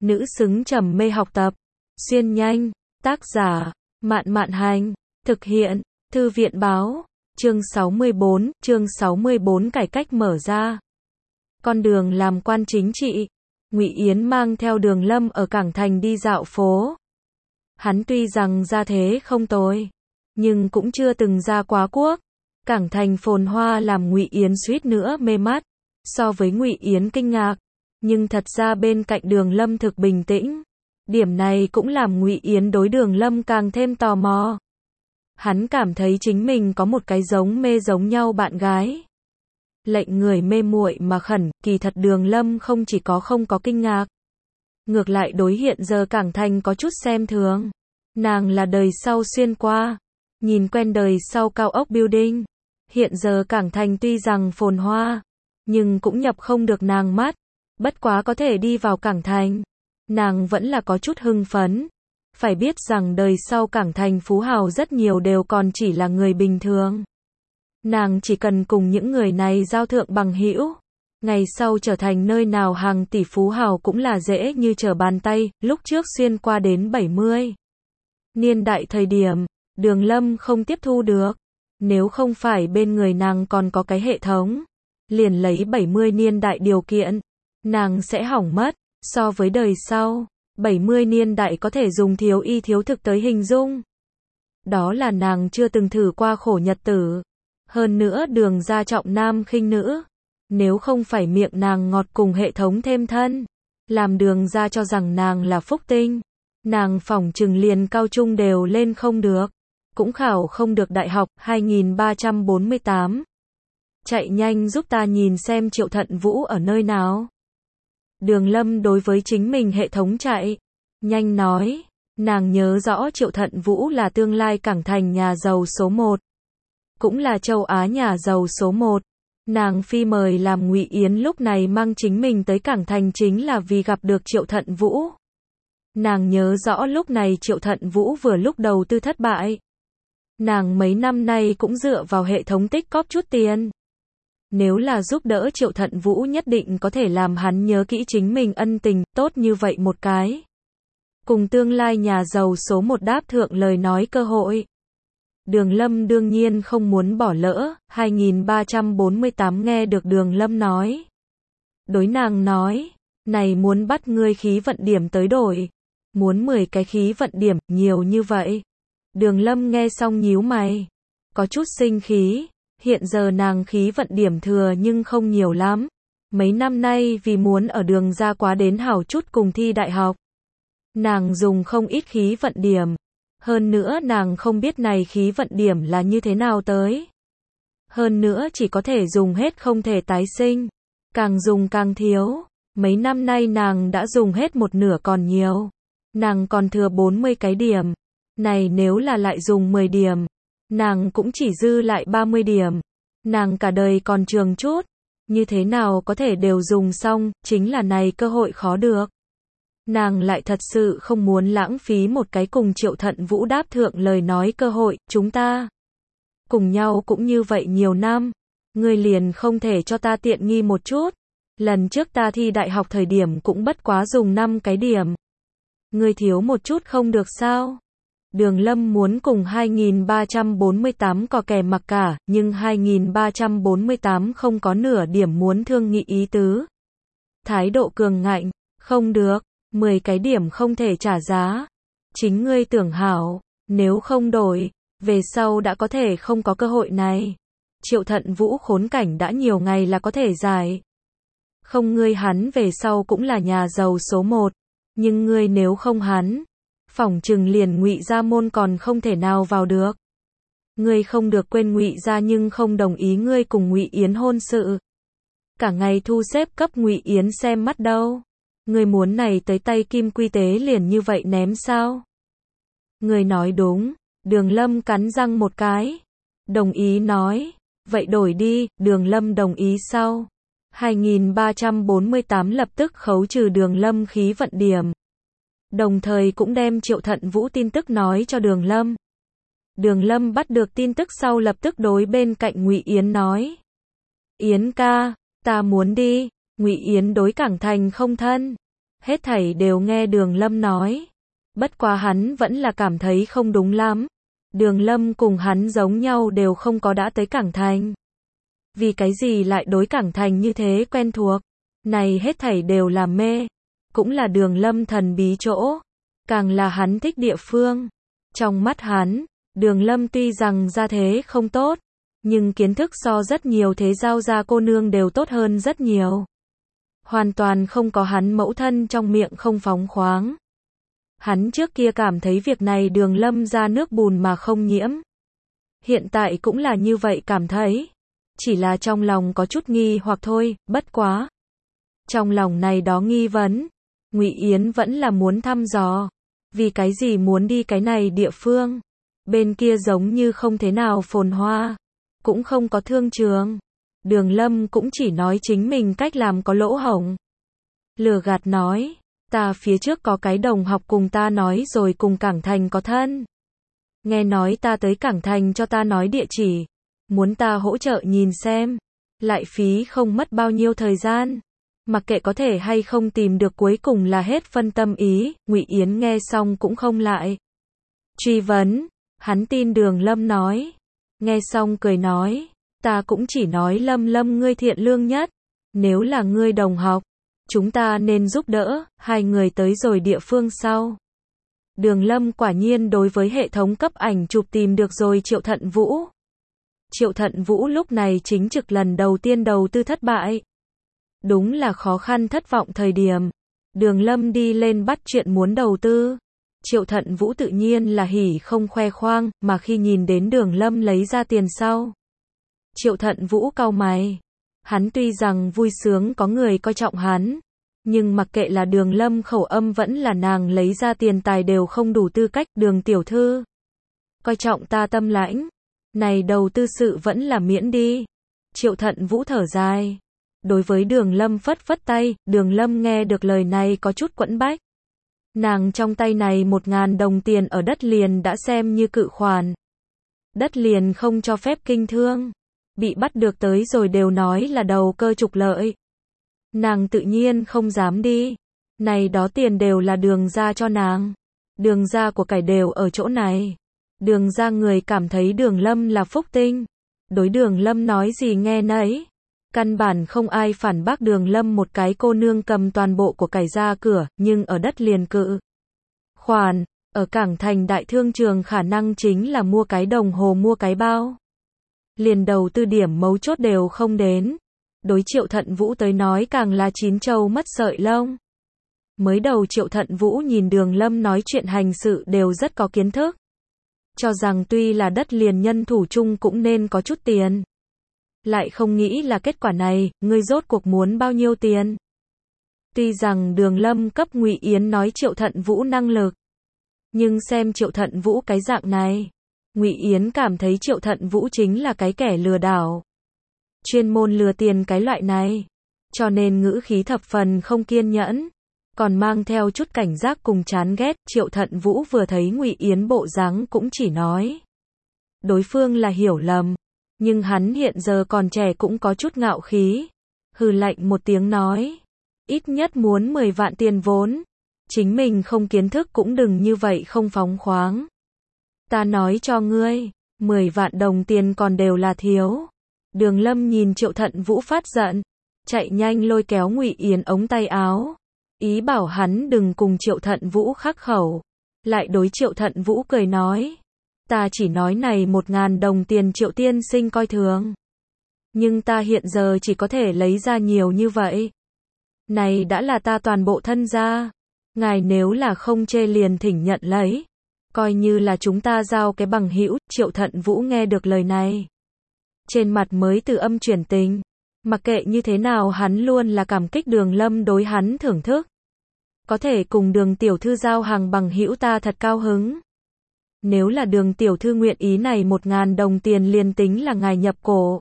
nữ xứng trầm mê học tập. Xuyên nhanh, tác giả, Mạn Mạn Hành, thực hiện, Thư viện báo, chương 64 cải cách mở ra. Con đường làm quan chính trị, Ngụy Yến mang theo Đường Lâm ở Cảng Thành đi dạo phố. Hắn tuy rằng gia thế không tồi, nhưng cũng chưa từng ra quá quốc. Cảng Thành phồn hoa làm Ngụy Yến suýt nữa mê mắt. So với Ngụy Yến kinh ngạc, nhưng thật ra bên cạnh Đường Lâm thực bình tĩnh. Điểm này cũng làm Ngụy Yến đối Đường Lâm càng thêm tò mò. Hắn cảm thấy chính mình có một cái giống mê giống nhau bạn gái. Lệnh người mê muội mà khẩn, kỳ thật Đường Lâm không chỉ không có kinh ngạc. Ngược lại đối hiện giờ Cảng Thành có chút xem thường. Nàng là đời sau xuyên qua, nhìn quen đời sau cao ốc building. Hiện giờ Cảng Thành tuy rằng phồn hoa, nhưng cũng nhập không được nàng mắt. Bất quá có thể đi vào Cảng Thành, nàng vẫn là có chút hưng phấn. Phải biết rằng đời sau Cảng Thành phú hào rất nhiều đều còn chỉ là người bình thường. Nàng chỉ cần cùng những người này giao thượng bằng hữu, ngày sau trở thành nơi nào hàng tỷ phú hào cũng là dễ như trở bàn tay. Lúc trước xuyên qua đến 70 niên đại thời điểm, Đường Lâm không tiếp thu được. Nếu không phải bên người nàng còn có cái hệ thống, liền lấy 70 niên đại điều kiện, nàng sẽ hỏng mất. So với đời sau, 70 niên đại có thể dùng thiếu y thiếu thực tới hình dung. Đó là nàng chưa từng thử qua khổ nhật tử. Hơn nữa Đường gia trọng nam khinh nữ. Nếu không phải miệng nàng ngọt cùng hệ thống thêm thân, làm Đường gia cho rằng nàng là phúc tinh, nàng phỏng chừng liền cao trung đều lên không được, cũng khảo không được đại học. 2348. Chạy nhanh giúp ta nhìn xem Triệu Thận Vũ ở nơi nào. Đường Lâm đối với chính mình hệ thống chạy nhanh nói, nàng nhớ rõ Triệu Thận Vũ là tương lai Cảng Thành nhà giàu số 1, cũng là châu Á nhà giàu số 1. Nàng phi mời làm Ngụy Yến lúc này mang chính mình tới Cảng Thành chính là vì gặp được Triệu Thận Vũ. Nàng nhớ rõ lúc này Triệu Thận Vũ vừa lúc đầu tư thất bại. Nàng mấy năm nay cũng dựa vào hệ thống tích cóp chút tiền. Nếu là giúp đỡ Triệu Thận Vũ nhất định có thể làm hắn nhớ kỹ chính mình ân tình, tốt như vậy một cái. Cùng tương lai nhà giàu số 1 đáp thượng lời nói cơ hội. Đường Lâm đương nhiên không muốn bỏ lỡ. 2348 nghe được Đường Lâm nói. Đối nàng nói, này muốn bắt ngươi khí vận điểm tới đổi. Muốn 10 cái khí vận điểm, nhiều như vậy. Đường Lâm nghe xong nhíu mày, có chút sinh khí. Hiện giờ nàng khí vận điểm thừa nhưng không nhiều lắm. Mấy năm nay vì muốn ở Đường gia quá đến hảo chút cùng thi đại học, nàng dùng không ít khí vận điểm. Hơn nữa nàng không biết này khí vận điểm là như thế nào tới. Hơn nữa chỉ có thể dùng hết không thể tái sinh. Càng dùng càng thiếu. Mấy năm nay nàng đã dùng hết một nửa còn nhiều. Nàng còn thừa 40 cái điểm. Này nếu là lại dùng 10 điểm, nàng cũng chỉ dư lại 30 điểm. Nàng cả đời còn trường chút. Như thế nào có thể đều dùng xong, chính là này cơ hội khó được. Nàng lại thật sự không muốn lãng phí một cái cùng Triệu Thận Vũ đáp thượng lời nói cơ hội. Chúng ta cùng nhau cũng như vậy nhiều năm, ngươi liền không thể cho ta tiện nghi một chút. Lần trước ta thi đại học thời điểm cũng bất quá dùng 5 cái điểm. Ngươi thiếu một chút không được sao? Đường Lâm muốn cùng 2348 có kè mặc cả, nhưng 2348 không có nửa điểm muốn thương nghị ý tứ. Thái độ cường ngạnh, không được, 10 cái điểm không thể trả giá. Chính ngươi tưởng hảo, nếu không đổi, về sau đã có thể không có cơ hội này. Triệu Thận Vũ khốn cảnh đã nhiều ngày là có thể giải. Không ngươi hắn về sau cũng là nhà giàu số 1, nhưng ngươi nếu không hắn, phỏng chừng liền Ngụy gia môn còn không thể nào vào được. Ngươi không được quên Ngụy gia nhưng không đồng ý ngươi cùng Ngụy Yến hôn sự. Cả ngày thu xếp cấp Ngụy Yến xem mắt đâu. Ngươi muốn này tới tay kim quy tế liền như vậy ném sao? Ngươi nói đúng. Đường Lâm cắn răng một cái, đồng ý nói, vậy đổi đi. Đường Lâm đồng ý sau. 2348 lập tức khấu trừ Đường Lâm khí vận điểm. Đồng thời cũng đem Triệu Thận Vũ tin tức nói cho Đường Lâm. Đường Lâm bắt được tin tức sau lập tức đối bên cạnh Ngụy Yến nói. Yến ca, ta muốn đi. Ngụy Yến đối Cảng Thành không thân. Hết thảy đều nghe Đường Lâm nói. Bất quá hắn vẫn là cảm thấy không đúng lắm. Đường Lâm cùng hắn giống nhau đều không có đã tới Cảng Thành. Vì cái gì lại đối Cảng Thành như thế quen thuộc? Này hết thảy đều là mê. Cũng là Đường Lâm thần bí chỗ. Càng là hắn thích địa phương. Trong mắt hắn, Đường Lâm tuy rằng gia thế không tốt, nhưng kiến thức so rất nhiều thế giao gia cô nương đều tốt hơn rất nhiều. Hoàn toàn không có hắn mẫu thân trong miệng không phóng khoáng. Hắn trước kia cảm thấy việc này Đường Lâm ra nước bùn mà không nhiễm. Hiện tại cũng là như vậy cảm thấy. Chỉ là trong lòng có chút nghi hoặc thôi, bất quá. Trong lòng này đó nghi vấn, Ngụy Yến vẫn là muốn thăm dò. Vì cái gì muốn đi cái này địa phương? Bên kia giống như không thế nào phồn hoa, cũng không có thương trường. Đường Lâm cũng chỉ nói chính mình cách làm có lỗ hổng. Lừa gạt nói, ta phía trước có cái đồng học cùng ta nói rồi cùng Cảng Thành có thân. Nghe nói ta tới Cảng Thành cho ta nói địa chỉ, muốn ta hỗ trợ nhìn xem, lại phí không mất bao nhiêu thời gian. Mặc kệ có thể hay không tìm được cuối cùng là hết phân tâm ý, Ngụy Yến nghe xong cũng không lại truy vấn, hắn tin Đường Lâm nói. Nghe xong cười nói, ta cũng chỉ nói Lâm Lâm ngươi thiện lương nhất, nếu là ngươi đồng học, chúng ta nên giúp đỡ. Hai người tới rồi địa phương sau. Đường Lâm quả nhiên đối với hệ thống cấp ảnh chụp tìm được rồi Triệu Thận Vũ. Triệu Thận Vũ lúc này chính trực lần đầu tiên đầu tư thất bại. Đúng là khó khăn thất vọng thời điểm. Đường Lâm đi lên bắt chuyện muốn đầu tư. Triệu Thận Vũ tự nhiên là hỉ không khoe khoang, mà khi nhìn đến Đường Lâm lấy ra tiền sau. Triệu Thận Vũ cau mày. Hắn tuy rằng vui sướng có người coi trọng hắn, nhưng mặc kệ là Đường Lâm khẩu âm vẫn là nàng lấy ra tiền tài đều không đủ tư cách. Đường tiểu thư, coi trọng ta tâm lãnh, này đầu tư sự vẫn là miễn đi. Triệu Thận Vũ thở dài. Đối với Đường Lâm phất phất tay, Đường Lâm nghe được lời này có chút quẫn bách. Nàng trong tay này 1.000 đồng tiền ở đất liền đã xem như cự khoản. Đất liền không cho phép kinh thương. Bị bắt được tới rồi đều nói là đầu cơ trục lợi. Nàng tự nhiên không dám đi. Này đó tiền đều là Đường gia cho nàng. Đường gia của cải đều ở chỗ này. Đường gia người cảm thấy Đường Lâm là phúc tinh. Đối Đường Lâm nói gì nghe nấy. Căn bản không ai phản bác Đường Lâm một cái cô nương cầm toàn bộ của cải ra cửa, nhưng ở đất liền cự khoản, ở Cảng Thành đại thương trường khả năng chính là mua cái đồng hồ mua cái bao. Liền đầu tư điểm mấu chốt đều không đến. Đối Triệu Thận Vũ tới nói càng là chín châu mất sợi lông. Mới đầu Triệu Thận Vũ nhìn Đường Lâm nói chuyện hành sự đều rất có kiến thức. Cho rằng tuy là đất liền nhân thủ chung cũng nên có chút tiền. Lại không nghĩ là kết quả này, ngươi rốt cuộc muốn bao nhiêu tiền. Tuy rằng Đường Lâm cấp Ngụy Yến nói Triệu Thận Vũ năng lực, nhưng xem Triệu Thận Vũ cái dạng này, Ngụy Yến cảm thấy Triệu Thận Vũ chính là cái kẻ lừa đảo. Chuyên môn lừa tiền cái loại này. Cho nên ngữ khí thập phần không kiên nhẫn, còn mang theo chút cảnh giác cùng chán ghét. Triệu Thận Vũ vừa thấy Ngụy Yến bộ dáng cũng chỉ nói đối phương là hiểu lầm. Nhưng hắn hiện giờ còn trẻ cũng có chút ngạo khí. Hừ lạnh một tiếng nói. Ít nhất muốn 10 vạn tiền vốn. Chính mình không kiến thức cũng đừng như vậy không phóng khoáng. Ta nói cho ngươi, 10 vạn đồng tiền còn đều là thiếu. Đường Lâm nhìn Triệu Thận Vũ phát giận. Chạy nhanh lôi kéo Ngụy Yến ống tay áo. Ý bảo hắn đừng cùng Triệu Thận Vũ khắc khẩu. Lại đối Triệu Thận Vũ cười nói. Ta chỉ nói này 1.000 đồng tiền Triệu tiên sinh coi thường. Nhưng ta hiện giờ chỉ có thể lấy ra nhiều như vậy. Này đã là ta toàn bộ thân gia. Ngài nếu là không chê liền thỉnh nhận lấy. Coi như là chúng ta giao cái bằng hữu. Triệu Thận Vũ nghe được lời này. Trên mặt mới từ âm chuyển tình. Mặc kệ như thế nào hắn luôn là cảm kích Đường Lâm đối hắn thưởng thức. Có thể cùng Đường tiểu thư giao hàng bằng hữu ta thật cao hứng. Nếu là Đường tiểu thư nguyện ý này 1.000 đồng tiền liền tính là ngài nhập cổ.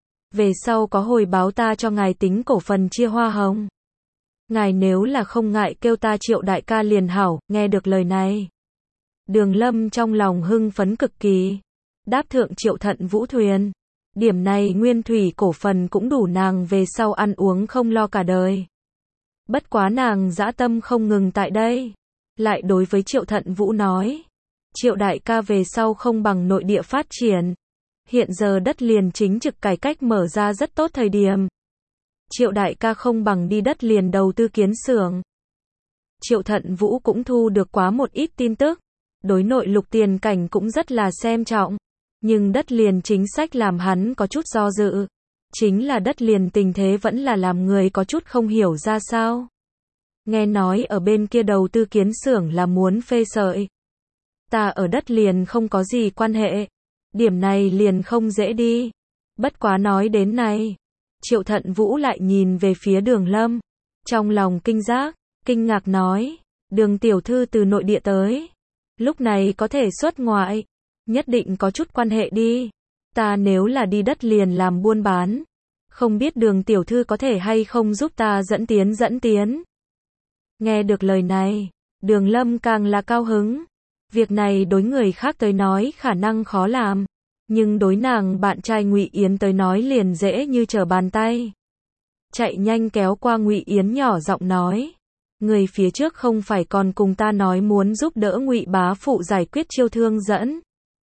Về sau có hồi báo ta cho ngài tính cổ phần chia hoa hồng. Ngài nếu là không ngại kêu ta Triệu đại ca liền hảo. Nghe được lời này, Đường Lâm trong lòng hưng phấn cực kỳ. Đáp thượng Triệu Thận Vũ thuyền. Điểm này nguyên thủy cổ phần cũng đủ nàng về sau ăn uống không lo cả đời. Bất quá nàng dã tâm không ngừng tại đây. Lại đối với Triệu Thận Vũ nói. Triệu đại ca về sau không bằng nội địa phát triển. Hiện giờ đất liền chính trực cải cách mở ra rất tốt thời điểm. Triệu đại ca không bằng đi đất liền đầu tư kiến xưởng. Triệu Thận Vũ cũng thu được quá một ít tin tức. Đối nội lục tiền cảnh cũng rất là xem trọng. Nhưng đất liền chính sách làm hắn có chút do dự. Chính là đất liền tình thế vẫn là làm người có chút không hiểu ra sao. Nghe nói ở bên kia đầu tư kiến xưởng là muốn phê sợi. Ta ở đất liền không có gì quan hệ. Điểm này liền không dễ đi. Bất quá nói đến này. Triệu Thận Vũ lại nhìn về phía Đường Lâm. Trong lòng kinh ngạc nói. Đường tiểu thư từ nội địa tới. Lúc này có thể xuất ngoại. Nhất định có chút quan hệ đi. Ta nếu là đi đất liền làm buôn bán. Không biết Đường tiểu thư có thể hay không giúp ta dẫn tiến. Nghe được lời này. Đường Lâm càng là cao hứng. Việc này đối người khác tới nói khả năng khó làm. Nhưng đối nàng bạn trai Ngụy Yến tới nói liền dễ như trở bàn tay. Chạy nhanh kéo qua Ngụy Yến nhỏ giọng nói. Người phía trước không phải còn cùng ta nói muốn giúp đỡ Ngụy bá phụ giải quyết Chiêu Thương dẫn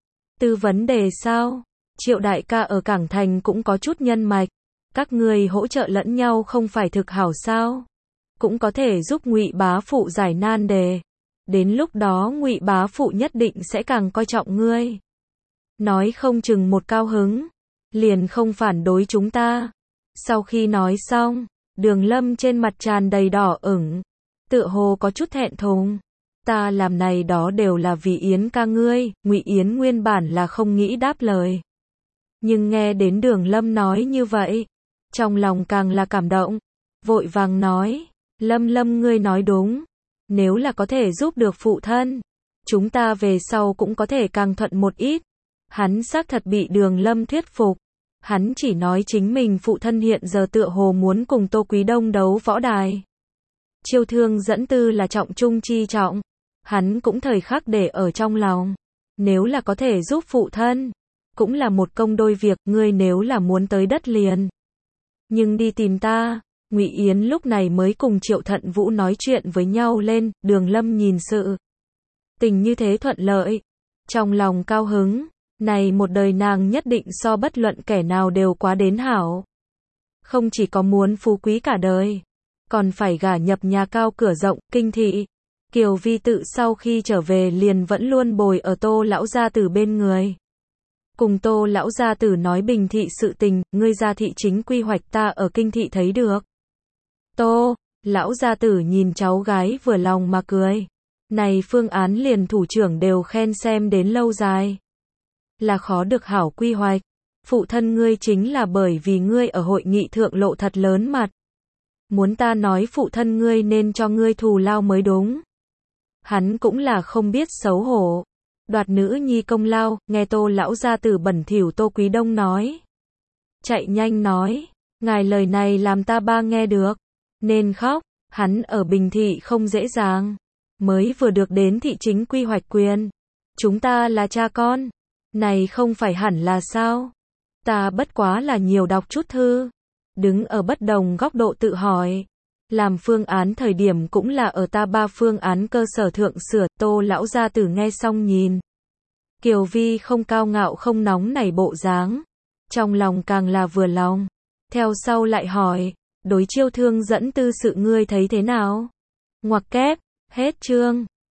từ vấn đề sao? Triệu đại ca ở Cảng Thành cũng có chút nhân mạch. Các người hỗ trợ lẫn nhau không phải thực hảo sao? Cũng có thể giúp Ngụy bá phụ giải nan đề. Đến lúc đó Ngụy bá phụ nhất định sẽ càng coi trọng ngươi. Nói không chừng một cao hứng, liền không phản đối chúng ta. Sau khi nói xong, Đường Lâm trên mặt tràn đầy đỏ ửng, tựa hồ có chút thẹn thùng. Ta làm này đó đều là vì Yến ca ngươi. Ngụy Yến nguyên bản là không nghĩ đáp lời. Nhưng nghe đến Đường Lâm nói như vậy, trong lòng càng là cảm động. Vội vàng nói, Lâm ngươi nói đúng. Nếu là có thể giúp được phụ thân, chúng ta về sau cũng có thể càng thuận một ít. Hắn xác thật bị Đường Lâm thuyết phục. Hắn chỉ nói chính mình phụ thân hiện giờ tựa hồ muốn cùng Tô Quý Đông đấu võ đài. Chiêu Thương dẫn tư là trọng trung chi trọng. Hắn cũng thời khắc để ở trong lòng. Nếu là có thể giúp phụ thân, cũng là một công đôi việc. Ngươi nếu là muốn tới đất liền, nhưng đi tìm ta. Ngụy Yến lúc này mới cùng Triệu Thận Vũ nói chuyện với nhau lên. Đường Lâm nhìn sự tình như thế thuận lợi, trong lòng cao hứng. Này một đời nàng nhất định so bất luận kẻ nào đều quá đến hảo. Không chỉ có muốn phú quý cả đời, còn phải gả nhập nhà cao cửa rộng, Kinh thị. Kiều Vi tự sau khi trở về liền vẫn luôn bồi ở Tô lão gia tử bên người. Cùng Tô lão gia tử nói Bình thị sự tình. Ngươi gia thị chính quy hoạch ta ở Kinh thị thấy được. Tô lão gia tử nhìn cháu gái vừa lòng mà cười. Này phương án liền thủ trưởng đều khen xem đến lâu dài. Là khó được hảo quy hoạch. Phụ thân ngươi chính là bởi vì ngươi ở hội nghị thượng lộ thật lớn mặt. Muốn ta nói phụ thân ngươi nên cho ngươi thù lao mới đúng. Hắn cũng là không biết xấu hổ. Đoạt nữ nhi công lao. Nghe Tô lão gia tử bẩn thỉu Tô Quý Đông nói. Chạy nhanh nói. Ngài lời này làm ta ba nghe được. Nên khóc. Hắn ở Bình thị không dễ dàng. Mới vừa được đến thị chính quy hoạch quyền. Chúng ta là cha con. Này không phải hẳn là sao? Ta bất quá là nhiều đọc chút thư. Đứng ở bất đồng góc độ tự hỏi. Làm phương án thời điểm cũng là ở ta ba phương án cơ sở thượng sửa. Tô lão gia tử nghe xong nhìn. Kiều Vi không cao ngạo không nóng nảy bộ dáng. Trong lòng càng là vừa lòng. Theo sau lại hỏi. Đối Chiêu Thương dẫn tư sự ngươi thấy thế nào? Ngoặc kép. Hết chương.